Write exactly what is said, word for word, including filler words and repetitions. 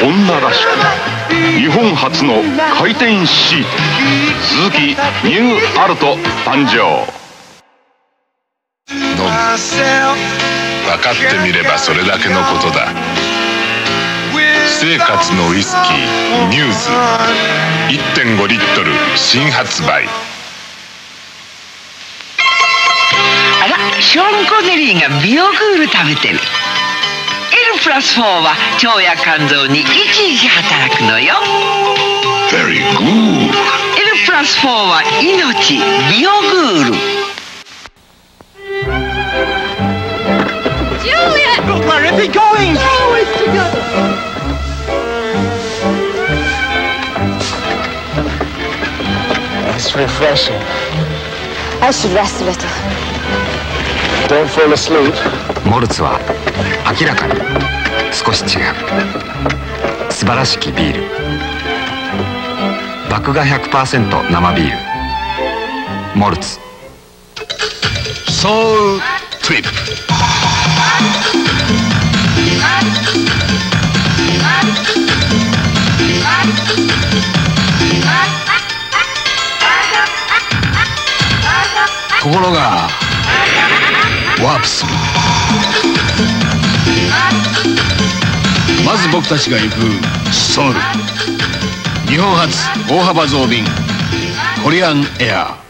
女らしく日本初の回転シート鈴木ニューアルト誕生。 ノブ、分かってみればそれだけのことだ。私生活のウイスキーミューズ いってんご リットル新発売。 あら、ショーン・コネリーがビオグール食べてる。L プラスフォーは腸や肝臓に生き生き働くのよ。 Very good。 L プラスフォーは命、ビオグール。 Juliet! Look, where is he going? Always together. It's refreshing. I should rest a little. Don't fall asleep. モルツは明らかに少し違う。素晴らしきビール。麦芽 ひゃくパーセント 生ビール。モルツ。 ソウルトリップ。ところがワープする。まず僕たちが行くソウル、日本初大幅増便コリアンエアー。